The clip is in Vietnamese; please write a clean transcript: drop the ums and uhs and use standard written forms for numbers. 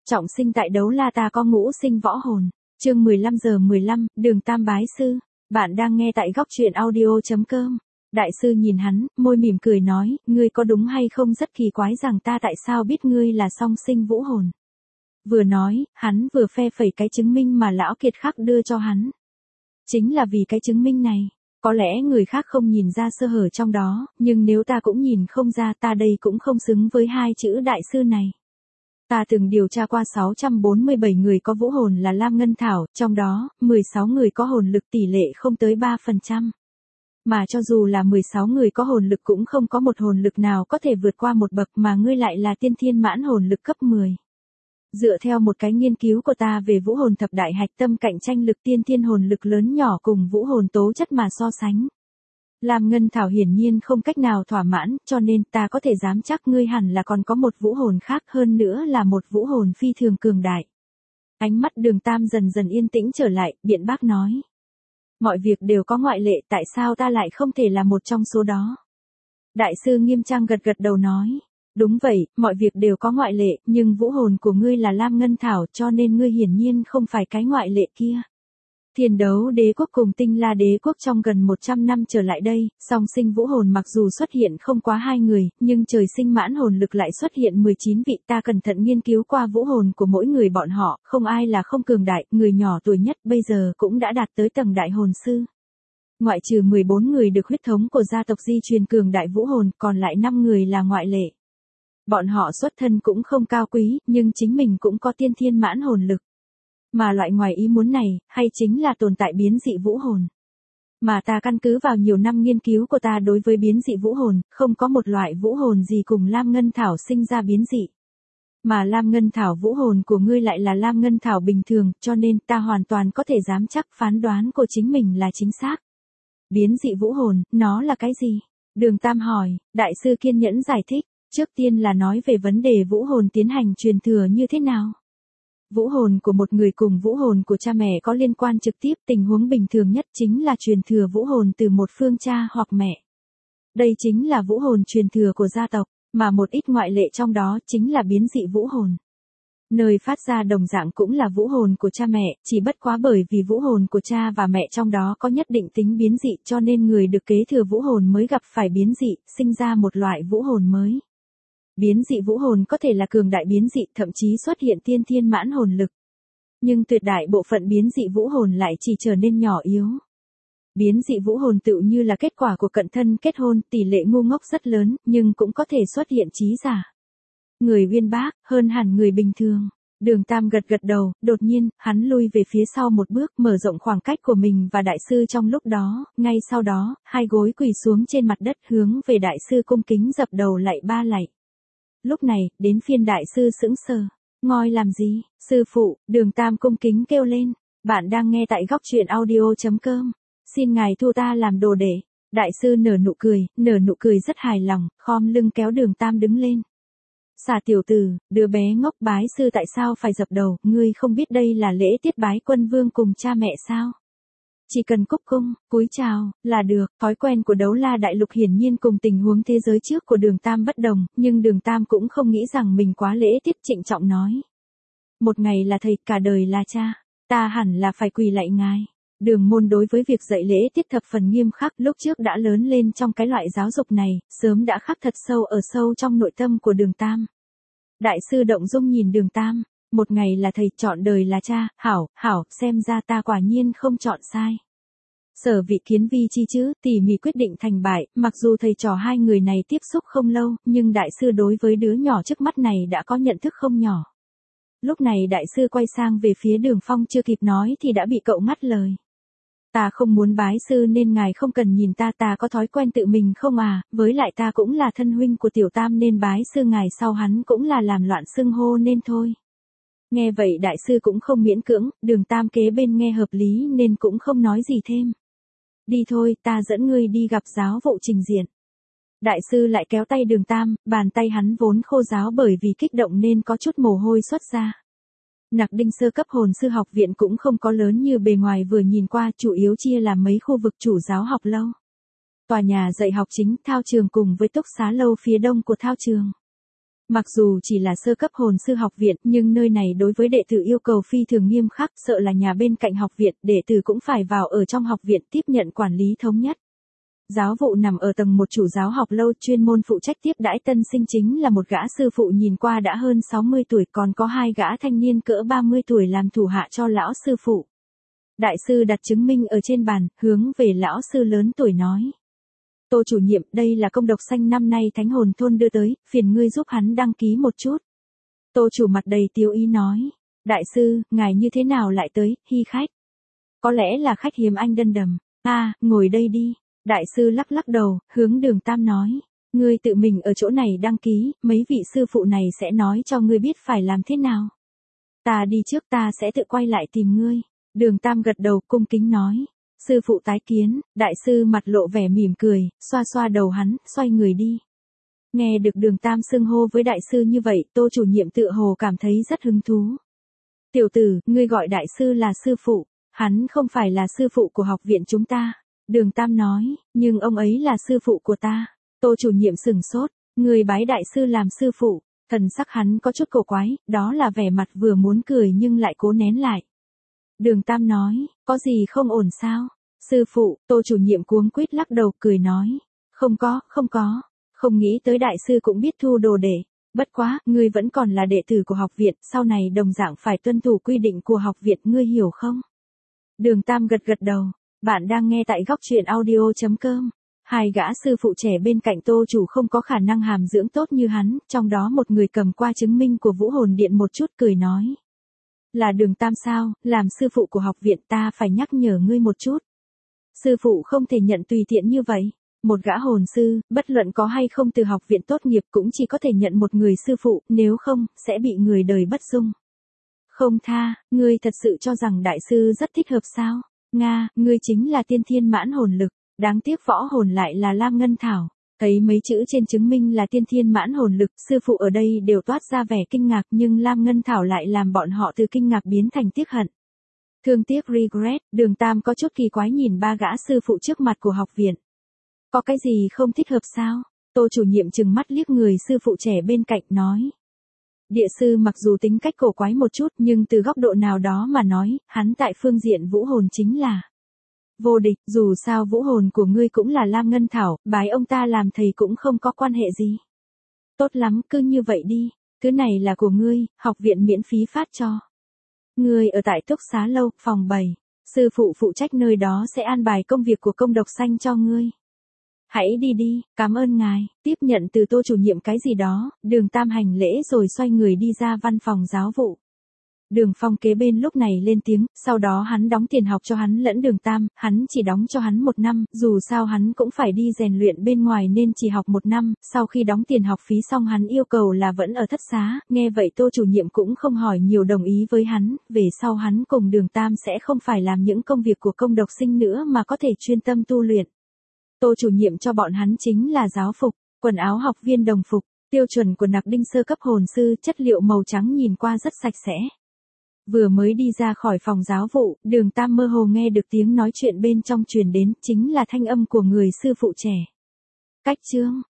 Trọng sinh tại Đấu La ta có ngũ sinh võ hồn. Chương 15:15, Đường Tam bái sư. Bạn đang nghe tại góc truyện audio.com. Đại sư nhìn hắn, môi mỉm cười nói, ngươi có đúng hay không rất kỳ quái rằng ta tại sao biết ngươi là song sinh vũ hồn. Vừa nói, hắn vừa phe phẩy cái chứng minh mà lão kiệt khắc đưa cho hắn. Chính là vì cái chứng minh này. Có lẽ người khác không nhìn ra sơ hở trong đó, nhưng nếu ta cũng nhìn không ra, ta đây cũng không xứng với hai chữ đại sư này. Ta từng điều tra qua 647 người có vũ hồn là Lam Ngân Thảo, trong đó, 16 người có hồn lực tỷ lệ không tới 3%. Mà cho dù là 16 người có hồn lực cũng không có một hồn lực nào có thể vượt qua một bậc mà ngươi lại là tiên thiên mãn hồn lực cấp 10. Dựa theo một cái nghiên cứu của ta về vũ hồn thập đại hạch tâm cạnh tranh lực tiên thiên hồn lực lớn nhỏ cùng vũ hồn tố chất mà so sánh. Lam Ngân Thảo hiển nhiên không cách nào thỏa mãn, cho nên ta có thể dám chắc ngươi hẳn là còn có một vũ hồn khác, hơn nữa là một vũ hồn phi thường cường đại. Ánh mắt Đường Tam dần dần yên tĩnh trở lại, biện bác nói. Mọi việc đều có ngoại lệ, tại sao ta lại không thể là một trong số đó? Đại sư nghiêm trang gật gật đầu nói. Đúng vậy, mọi việc đều có ngoại lệ, nhưng vũ hồn của ngươi là Lam Ngân Thảo cho nên ngươi hiển nhiên không phải cái ngoại lệ kia. Thiên Đấu Đế quốc cùng Tinh La Đế quốc trong gần 100 năm trở lại đây, song sinh vũ hồn mặc dù xuất hiện không quá 2 người, nhưng trời sinh mãn hồn lực lại xuất hiện 19 vị. Ta cẩn thận nghiên cứu qua vũ hồn của mỗi người bọn họ, không ai là không cường đại, người nhỏ tuổi nhất bây giờ cũng đã đạt tới tầng đại hồn sư. Ngoại trừ 14 người được huyết thống của gia tộc di truyền cường đại vũ hồn, còn lại 5 người là ngoại lệ. Bọn họ xuất thân cũng không cao quý, nhưng chính mình cũng có tiên thiên mãn hồn lực. Mà loại ngoài ý muốn này, hay chính là tồn tại biến dị vũ hồn. Mà ta căn cứ vào nhiều năm nghiên cứu của ta đối với biến dị vũ hồn, không có một loại vũ hồn gì cùng Lam Ngân Thảo sinh ra biến dị. Mà Lam Ngân Thảo vũ hồn của ngươi lại là Lam Ngân Thảo bình thường, cho nên ta hoàn toàn có thể dám chắc phán đoán của chính mình là chính xác. Biến dị vũ hồn, nó là cái gì? Đường Tam hỏi, đại sư kiên nhẫn giải thích. Trước tiên là nói về vấn đề vũ hồn tiến hành truyền thừa như thế nào. Vũ hồn của một người cùng vũ hồn của cha mẹ có liên quan trực tiếp, tình huống bình thường nhất chính là truyền thừa vũ hồn từ một phương cha hoặc mẹ. Đây chính là vũ hồn truyền thừa của gia tộc, mà một ít ngoại lệ trong đó chính là biến dị vũ hồn. Nơi phát ra đồng dạng cũng là vũ hồn của cha mẹ, chỉ bất quá bởi vì vũ hồn của cha và mẹ trong đó có nhất định tính biến dị cho nên người được kế thừa vũ hồn mới gặp phải biến dị, sinh ra một loại vũ hồn mới. Biến dị vũ hồn có thể là cường đại biến dị, thậm chí xuất hiện tiên thiên mãn hồn lực. Nhưng tuyệt đại bộ phận biến dị vũ hồn lại chỉ trở nên nhỏ yếu. Biến dị vũ hồn tựu như là kết quả của cận thân kết hôn, tỷ lệ ngu ngốc rất lớn, nhưng cũng có thể xuất hiện trí giả. Người uyên bác, hơn hẳn người bình thường. Đường Tam gật gật đầu, đột nhiên, hắn lui về phía sau một bước, mở rộng khoảng cách của mình và đại sư trong lúc đó, ngay sau đó, hai gối quỳ xuống trên mặt đất hướng về đại sư cung kính dập đầu lạy 3 lạy. Lúc này, đến phiên đại sư sững sờ. Ngoi làm gì, sư phụ? Đường Tam cung kính kêu lên. Bạn đang nghe tại góc truyện audio.com. Xin ngài thu ta làm đồ đệ. Đại sư nở nụ cười rất hài lòng, khom lưng kéo Đường Tam đứng lên. Xà tiểu tử, đứa bé ngốc, bái sư tại sao phải dập đầu, ngươi không biết đây là lễ tiết bái quân vương cùng cha mẹ sao? Chỉ cần cúc cung, cúi chào, là được. Thói quen của Đấu La Đại Lục hiển nhiên cùng tình huống thế giới trước của Đường Tam bất đồng, nhưng Đường Tam cũng không nghĩ rằng mình quá lễ tiết, trịnh trọng nói. Một ngày là thầy, cả đời là cha, ta hẳn là phải quỳ lạy ngài. Đường môn đối với việc dạy lễ tiết thập phần nghiêm khắc, lúc trước đã lớn lên trong cái loại giáo dục này, sớm đã khắc thật sâu trong nội tâm của Đường Tam. Đại sư động dung nhìn Đường Tam. Một ngày là thầy, chọn đời là cha, hảo, xem ra ta quả nhiên không chọn sai. Sở vị kiến vi chi chứ, tỉ mỉ quyết định thành bại, mặc dù thầy trò hai người này tiếp xúc không lâu, nhưng đại sư đối với đứa nhỏ trước mắt này đã có nhận thức không nhỏ. Lúc này đại sư quay sang về phía Đường Phong, chưa kịp nói thì đã bị cậu ngắt lời. Ta không muốn bái sư nên ngài không cần nhìn ta có thói quen tự mình không à, với lại ta cũng là thân huynh của Tiểu Tam nên bái sư ngài sau hắn cũng là làm loạn xưng hô nên thôi. Nghe vậy đại sư cũng không miễn cưỡng, Đường Tam kế bên nghe hợp lý nên cũng không nói gì thêm. Đi thôi, ta dẫn ngươi đi gặp giáo vụ trình diện. Đại sư lại kéo tay Đường Tam, bàn tay hắn vốn khô ráo bởi vì kích động nên có chút mồ hôi xuất ra. Nặc Đinh sơ cấp hồn sư học viện cũng không có lớn như bề ngoài vừa nhìn qua, chủ yếu chia làm mấy khu vực chủ giáo học lâu. Tòa nhà dạy học chính, thao trường cùng với túc xá lâu phía đông của thao trường. Mặc dù chỉ là sơ cấp hồn sư học viện, nhưng nơi này đối với đệ tử yêu cầu phi thường nghiêm khắc, sợ là nhà bên cạnh học viện, đệ tử cũng phải vào ở trong học viện tiếp nhận quản lý thống nhất. Giáo vụ nằm ở tầng 1 chủ giáo học lâu, chuyên môn phụ trách tiếp đãi tân sinh chính là một gã sư phụ nhìn qua đã hơn 60 tuổi, còn có 2 gã thanh niên cỡ 30 tuổi làm thủ hạ cho lão sư phụ. Đại sư đặt chứng minh ở trên bàn, hướng về lão sư lớn tuổi nói. Tô chủ nhiệm, đây là công độc xanh năm nay Thánh Hồn Thôn đưa tới, phiền ngươi giúp hắn đăng ký một chút. Tô chủ mặt đầy tiếu ý nói. Đại sư, ngài như thế nào lại tới, hi khách? Có lẽ là khách hiếm anh đân đầm. Ngồi đây đi. Đại sư lắc lắc đầu, hướng Đường Tam nói. Ngươi tự mình ở chỗ này đăng ký, mấy vị sư phụ này sẽ nói cho ngươi biết phải làm thế nào. Ta đi trước, ta sẽ tự quay lại tìm ngươi. Đường Tam gật đầu cung kính nói. Sư phụ tái kiến. Đại sư mặt lộ vẻ mỉm cười, xoa xoa đầu hắn, xoay người đi. Nghe được Đường Tam xưng hô với đại sư như vậy, Tô chủ nhiệm tựa hồ cảm thấy rất hứng thú. Tiểu tử, ngươi gọi đại sư là sư phụ, hắn không phải là sư phụ của học viện chúng ta. Đường Tam nói, nhưng ông ấy là sư phụ của ta. Tô chủ nhiệm sừng sốt, người bái đại sư làm sư phụ, thần sắc hắn có chút cổ quái, đó là vẻ mặt vừa muốn cười nhưng lại cố nén lại. Đường Tam nói, có gì không ổn sao? Sư phụ, Tô chủ nhiệm cuống quýt lắc đầu cười nói, không có, không nghĩ tới đại sư cũng biết thu đồ để. Bất quá, ngươi vẫn còn là đệ tử của học viện, sau này đồng dạng phải tuân thủ quy định của học viện, ngươi hiểu không? Đường Tam gật gật đầu. Bạn đang nghe tại góc truyện audio.com. 2 gã sư phụ trẻ bên cạnh Tô chủ không có khả năng hàm dưỡng tốt như hắn, trong đó một người cầm qua chứng minh của Vũ Hồn Điện một chút cười nói. Là Đường Tam sao, làm sư phụ của học viện ta phải nhắc nhở ngươi một chút. Sư phụ không thể nhận tùy tiện như vậy. Một gã hồn sư, bất luận có hay không từ học viện tốt nghiệp cũng chỉ có thể nhận một người sư phụ, nếu không, sẽ bị người đời bất dung. Không tha, ngươi thật sự cho rằng đại sư rất thích hợp sao? Nga, ngươi chính là tiên thiên mãn hồn lực, đáng tiếc võ hồn lại là Lam Ngân Thảo. Thấy mấy chữ trên chứng minh là tiên thiên mãn hồn lực, sư phụ ở đây đều toát ra vẻ kinh ngạc nhưng Lam Ngân Thảo lại làm bọn họ từ kinh ngạc biến thành tiếc hận. Thương tiếc regret, Đường Tam có chút kỳ quái nhìn 3 gã sư phụ trước mặt của học viện. Có cái gì không thích hợp sao? Tô chủ nhiệm trừng mắt liếc người sư phụ trẻ bên cạnh nói. Địa sư mặc dù tính cách cổ quái một chút nhưng từ góc độ nào đó mà nói, hắn tại phương diện vũ hồn chính là vô địch, dù sao vũ hồn của ngươi cũng là Lam Ngân Thảo, bái ông ta làm thầy cũng không có quan hệ gì. Tốt lắm, cứ như vậy đi, thứ này là của ngươi, học viện miễn phí phát cho. Ngươi ở tại Túc Xá Lâu, phòng 7, sư phụ phụ trách nơi đó sẽ an bài công việc của công độc xanh cho ngươi. Hãy đi đi, cảm ơn ngài, tiếp nhận từ Tô chủ nhiệm cái gì đó, Đường Tam hành lễ rồi xoay người đi ra văn phòng giáo vụ. Đường Phong kế bên lúc này lên tiếng, sau đó hắn đóng tiền học cho hắn lẫn Đường Tam, hắn chỉ đóng cho hắn 1 năm, dù sao hắn cũng phải đi rèn luyện bên ngoài nên chỉ học 1 năm, sau khi đóng tiền học phí xong hắn yêu cầu là vẫn ở thất xá, nghe vậy Tô chủ nhiệm cũng không hỏi nhiều đồng ý với hắn, về sau hắn cùng Đường Tam sẽ không phải làm những công việc của công độc sinh nữa mà có thể chuyên tâm tu luyện. Tô chủ nhiệm cho bọn hắn chính là giáo phục, quần áo học viên đồng phục, tiêu chuẩn của nặc đinh sơ cấp hồn sư, chất liệu màu trắng nhìn qua rất sạch sẽ. Vừa mới đi ra khỏi phòng giáo vụ, Đường Tam mơ hồ nghe được tiếng nói chuyện bên trong truyền đến, chính là thanh âm của người sư phụ trẻ. Cách chương